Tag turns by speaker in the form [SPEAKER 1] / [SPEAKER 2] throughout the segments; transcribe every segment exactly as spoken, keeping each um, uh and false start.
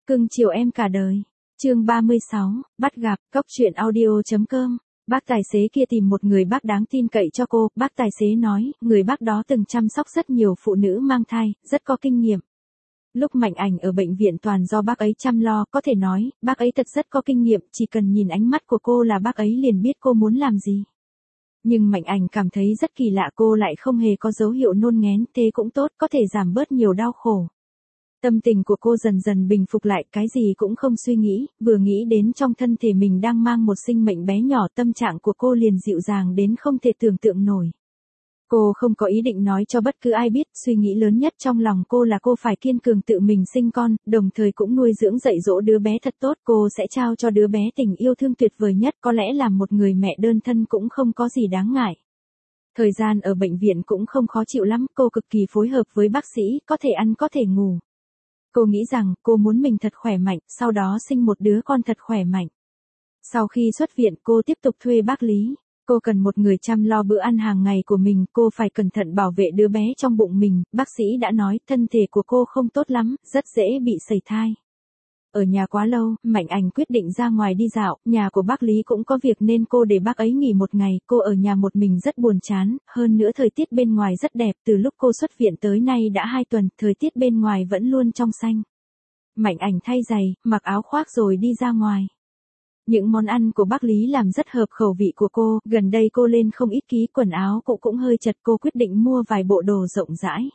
[SPEAKER 1] Cưng chiều em cả đời. Chương ba mươi sáu, bắt gặp, cốc truyện audio.com. Bác tài xế kia tìm một người bác đáng tin cậy cho cô, bác tài xế nói, người bác đó từng chăm sóc rất nhiều phụ nữ mang thai, rất có kinh nghiệm. Lúc Mạnh Ảnh ở bệnh viện toàn do bác ấy chăm lo, có thể nói, bác ấy thật rất có kinh nghiệm, chỉ cần nhìn ánh mắt của cô là bác ấy liền biết cô muốn làm gì. Nhưng Mạnh Ảnh cảm thấy rất kỳ lạ, cô lại không hề có dấu hiệu nôn nghén, thế cũng tốt, có thể giảm bớt nhiều đau khổ. Tâm tình của cô dần dần bình phục lại, cái gì cũng không suy nghĩ, vừa nghĩ đến trong thân thể mình đang mang một sinh mệnh bé nhỏ, tâm trạng của cô liền dịu dàng đến không thể tưởng tượng nổi. Cô không có ý định nói cho bất cứ ai biết, suy nghĩ lớn nhất trong lòng cô là cô phải kiên cường tự mình sinh con, đồng thời cũng nuôi dưỡng dạy dỗ đứa bé thật tốt, cô sẽ trao cho đứa bé tình yêu thương tuyệt vời nhất, có lẽ làm một người mẹ đơn thân cũng không có gì đáng ngại. Thời gian ở bệnh viện cũng không khó chịu lắm, cô cực kỳ phối hợp với bác sĩ, có thể ăn có thể ngủ. Cô nghĩ rằng cô muốn mình thật khỏe mạnh, sau đó sinh một đứa con thật khỏe mạnh. Sau khi xuất viện cô tiếp tục thuê bác Lý. Cô cần một người chăm lo bữa ăn hàng ngày của mình, cô phải cẩn thận bảo vệ đứa bé trong bụng mình, bác sĩ đã nói thân thể của cô không tốt lắm, rất dễ bị sẩy thai. Ở nhà quá lâu, Mạnh Ảnh quyết định ra ngoài đi dạo, nhà của bác Lý cũng có việc nên cô để bác ấy nghỉ một ngày, cô ở nhà một mình rất buồn chán, hơn nữa thời tiết bên ngoài rất đẹp, từ lúc cô xuất viện tới nay đã hai tuần, thời tiết bên ngoài vẫn luôn trong xanh. Mạnh Ảnh thay giày, mặc áo khoác rồi đi ra ngoài. Những món ăn của bác Lý làm rất hợp khẩu vị của cô, gần đây cô lên không ít ký, quần áo cô cũng hơi chật, cô quyết định mua vài bộ đồ rộng rãi.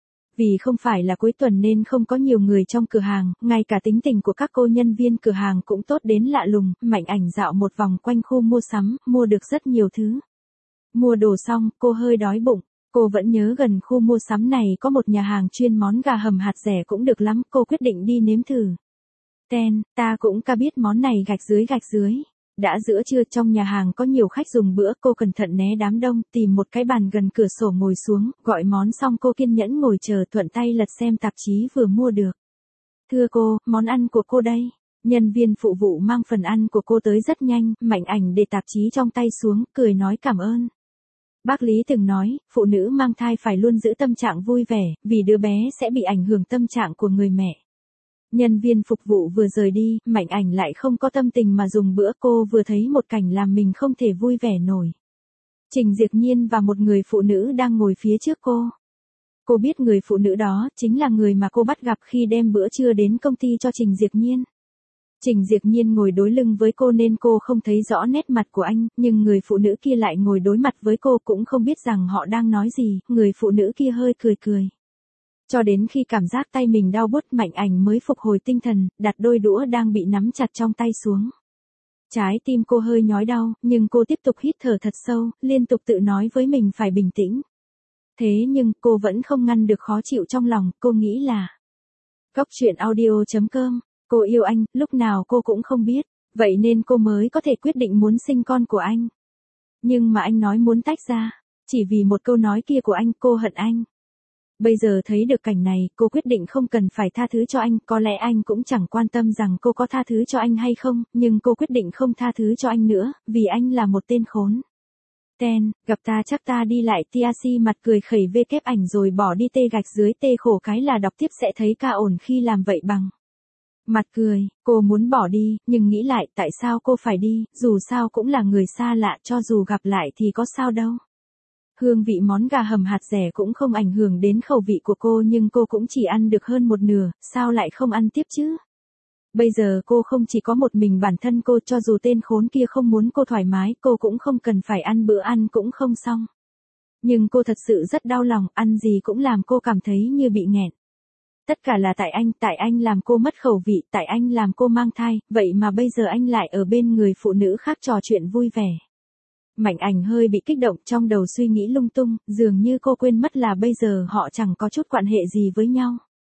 [SPEAKER 1] Vì không phải là cuối tuần nên không có nhiều người trong cửa hàng, ngay cả tính tình của các cô nhân viên cửa hàng cũng tốt đến lạ lùng, Mạnh Ảnh dạo một vòng quanh khu mua sắm, mua được rất nhiều thứ. Mua đồ xong, cô hơi đói bụng, cô vẫn nhớ gần khu mua sắm này có một nhà hàng chuyên món gà hầm hạt rẻ cũng được lắm, cô quyết định đi nếm thử. Ten, ta cũng ca biết món này gạch dưới gạch dưới. Đã giữa trưa trong nhà hàng có nhiều khách dùng bữa, cô cẩn thận né đám đông, tìm một cái bàn gần cửa sổ ngồi xuống, gọi món xong cô kiên nhẫn ngồi chờ, thuận tay lật xem tạp chí vừa mua được. Thưa cô, món ăn của cô đây. Nhân viên phụ vụ mang phần ăn của cô tới rất nhanh, Mạnh Ảnh để tạp chí trong tay xuống, cười nói cảm ơn. Bác Lý từng nói, phụ nữ mang thai phải luôn giữ tâm trạng vui vẻ, vì đứa bé sẽ bị ảnh hưởng tâm trạng của người mẹ. Nhân viên phục vụ vừa rời đi, Mạnh Ảnh lại không có tâm tình mà dùng bữa, cô vừa thấy một cảnh làm mình không thể vui vẻ nổi. Trình Diệp Nhiên và một người phụ nữ đang ngồi phía trước cô. Cô biết người phụ nữ đó chính là người mà cô bắt gặp khi đem bữa trưa đến công ty cho Trình Diệp Nhiên. Trình Diệp Nhiên ngồi đối lưng với cô nên cô không thấy rõ nét mặt của anh, nhưng người phụ nữ kia lại ngồi đối mặt với cô, cũng không biết rằng họ đang nói gì, người phụ nữ kia hơi cười cười. Cho đến khi cảm giác tay mình đau buốt, Mạnh Ảnh mới phục hồi tinh thần, đặt đôi đũa đang bị nắm chặt trong tay xuống. Trái tim cô hơi nhói đau, nhưng cô tiếp tục hít thở thật sâu, liên tục tự nói với mình phải bình tĩnh. Thế nhưng cô vẫn không ngăn được khó chịu trong lòng, cô nghĩ là cốc truyện audio.com, cô yêu anh, lúc nào cô cũng không biết, vậy nên cô mới có thể quyết định muốn sinh con của anh. Nhưng mà anh nói muốn tách ra, chỉ vì một câu nói kia của anh, cô hận anh. Bây giờ thấy được cảnh này, cô quyết định không cần phải tha thứ cho anh, có lẽ anh cũng chẳng quan tâm rằng cô có tha thứ cho anh hay không, nhưng cô quyết định không tha thứ cho anh nữa, vì anh là một tên khốn. Ten, gặp ta chắc ta đi lại Tiaxi mặt cười khẩy vê kép ảnh rồi bỏ đi tê gạch dưới tê khổ cái là đọc tiếp sẽ thấy ca ổn khi làm vậy bằng. Mặt cười, cô muốn bỏ đi, nhưng nghĩ lại tại sao cô phải đi, dù sao cũng là người xa lạ, cho dù gặp lại thì có sao đâu. Hương vị món gà hầm hạt rẻ cũng không ảnh hưởng đến khẩu vị của cô, nhưng cô cũng chỉ ăn được hơn một nửa, sao lại không ăn tiếp chứ? Bây giờ cô không chỉ có một mình bản thân cô, cho dù tên khốn kia không muốn cô thoải mái, cô cũng không cần phải ăn, bữa ăn cũng không xong. Nhưng cô thật sự rất đau lòng, ăn gì cũng làm cô cảm thấy như bị nghẹn. Tất cả là tại anh, tại anh làm cô mất khẩu vị, tại anh làm cô mang thai, vậy mà bây giờ anh lại ở bên người phụ nữ khác trò chuyện vui vẻ. Mạnh Ảnh hơi bị kích động, trong đầu suy nghĩ lung tung, dường như cô quên mất là bây giờ họ chẳng có chút quan hệ gì với nhau.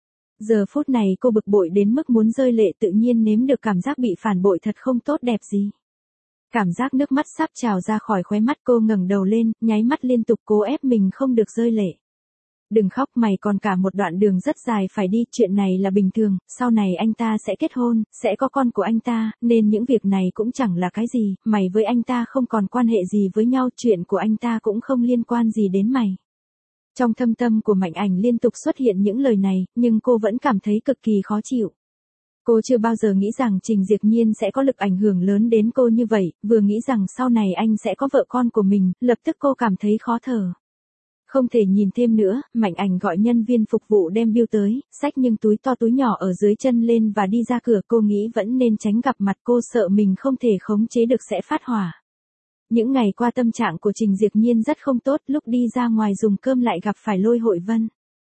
[SPEAKER 1] Giờ phút này cô bực bội đến mức muốn rơi lệ, tự nhiên nếm được cảm giác bị phản bội thật không tốt đẹp gì. Cảm giác nước mắt sắp trào ra khỏi khóe mắt, cô ngẩng đầu lên, nháy mắt liên tục cố ép mình không được rơi lệ. Đừng khóc, mày còn cả một đoạn đường rất dài phải đi, chuyện này là bình thường, sau này anh ta sẽ kết hôn, sẽ có con của anh ta, nên những việc này cũng chẳng là cái gì, mày với anh ta không còn quan hệ gì với nhau, chuyện của anh ta cũng không liên quan gì đến mày. Trong thâm tâm của Mạnh Ảnh liên tục xuất hiện những lời này, nhưng cô vẫn cảm thấy cực kỳ khó chịu. Cô chưa bao giờ nghĩ rằng Trình Diệp Nhiên sẽ có lực ảnh hưởng lớn đến cô như vậy, vừa nghĩ rằng sau này anh sẽ có vợ con của mình, lập tức cô cảm thấy khó thở. Không thể nhìn thêm nữa, Mạnh Ảnh gọi nhân viên phục vụ đem bill tới, xách những túi to túi nhỏ ở dưới chân lên và đi ra cửa. Cô nghĩ vẫn nên tránh gặp mặt, cô sợ mình không thể khống chế được sẽ phát hỏa. Những ngày qua tâm trạng của Trình Diệp Nhiên rất không tốt, lúc đi ra ngoài dùng cơm lại gặp phải Lôi Hội Vân.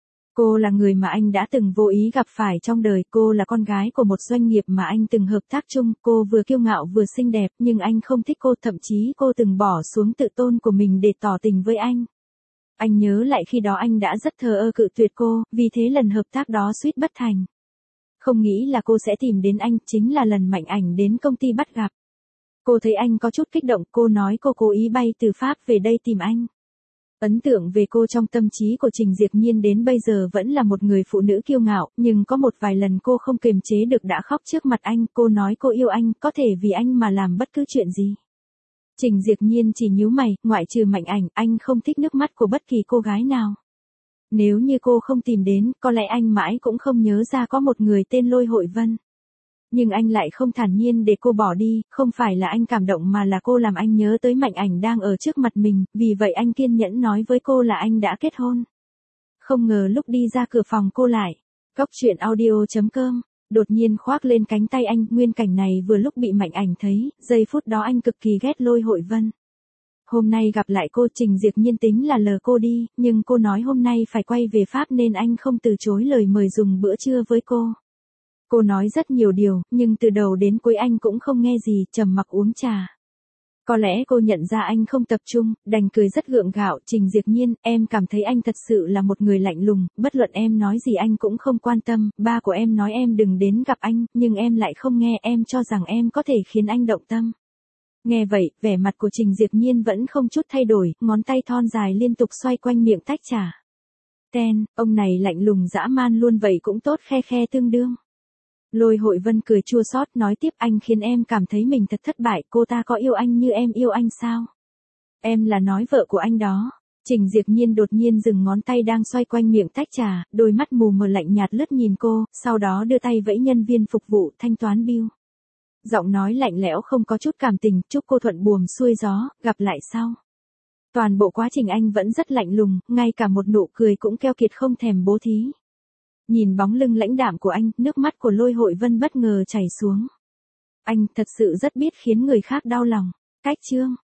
[SPEAKER 1] Cô là người mà anh đã từng vô ý gặp phải trong đời, cô là con gái của một doanh nghiệp mà anh từng hợp tác chung, cô vừa kiêu ngạo vừa xinh đẹp, nhưng anh không thích cô, thậm chí cô từng bỏ xuống tự tôn của mình để tỏ tình với anh. Anh nhớ lại khi đó anh đã rất thờ ơ cự tuyệt cô, vì thế lần hợp tác đó suýt bất thành. Không nghĩ là cô sẽ tìm đến anh, chính là lần Mạnh Ảnh đến công ty bắt gặp. Cô thấy anh có chút kích động, cô nói cô cố ý bay từ Pháp về đây tìm anh. Ấn tượng về cô trong tâm trí của Trình Diệp Nhiên đến bây giờ vẫn là một người phụ nữ kiêu ngạo, nhưng có một vài lần cô không kiềm chế được đã khóc trước mặt anh, cô nói cô yêu anh, có thể vì anh mà làm bất cứ chuyện gì. Trình Diệp Nhiên chỉ nhíu mày, ngoại trừ Mạnh Ảnh, anh không thích nước mắt của bất kỳ cô gái nào. Nếu như cô không tìm đến, có lẽ anh mãi cũng không nhớ ra có một người tên Lôi Hội Vân. Nhưng anh lại không thản nhiên để cô bỏ đi, không phải là anh cảm động mà là cô làm anh nhớ tới Mạnh Ảnh đang ở trước mặt mình, vì vậy anh kiên nhẫn nói với cô là anh đã kết hôn. Không ngờ lúc đi ra cửa phòng cô lại, Cóc truyện audio chấm com, đột nhiên khoác lên cánh tay anh, nguyên cảnh này vừa lúc bị Mạnh Ảnh thấy, giây phút đó anh cực kỳ ghét Lôi Hội Vân. Hôm nay gặp lại cô, Trình Diệp Nhiên tính là lờ cô đi, nhưng cô nói hôm nay phải quay về Pháp nên anh không từ chối lời mời dùng bữa trưa với cô. Cô nói rất nhiều điều, nhưng từ đầu đến cuối anh cũng không nghe gì, trầm mặc uống trà. Có lẽ cô nhận ra anh không tập trung, đành cười rất gượng gạo. Trình Diệp Nhiên, em cảm thấy anh thật sự là một người lạnh lùng, bất luận em nói gì anh cũng không quan tâm, ba của em nói em đừng đến gặp anh, nhưng em lại không nghe, em cho rằng em có thể khiến anh động tâm. Nghe vậy, vẻ mặt của Trình Diệp Nhiên vẫn không chút thay đổi, ngón tay thon dài liên tục xoay quanh miệng tách trà. Ten, ông này lạnh lùng dã man luôn vậy cũng tốt, khe khe tương đương. Lôi Hội Vân cười chua xót nói tiếp, anh khiến em cảm thấy mình thật thất bại, cô ta có yêu anh như em yêu anh sao? Em là nói vợ của anh đó. Trình Diệp Nhiên đột nhiên dừng ngón tay đang xoay quanh miệng tách trà, đôi mắt mù mờ lạnh nhạt lướt nhìn cô, sau đó đưa tay vẫy nhân viên phục vụ thanh toán bill. Giọng nói lạnh lẽo không có chút cảm tình, chúc cô thuận buồm xuôi gió, gặp lại sau. Toàn bộ quá trình anh vẫn rất lạnh lùng, ngay cả một nụ cười cũng keo kiệt không thèm bố thí. Nhìn bóng lưng lãnh đạm của anh, nước mắt của Lôi Hội Vân bất ngờ chảy xuống. Anh thật sự rất biết khiến người khác đau lòng. Cách chương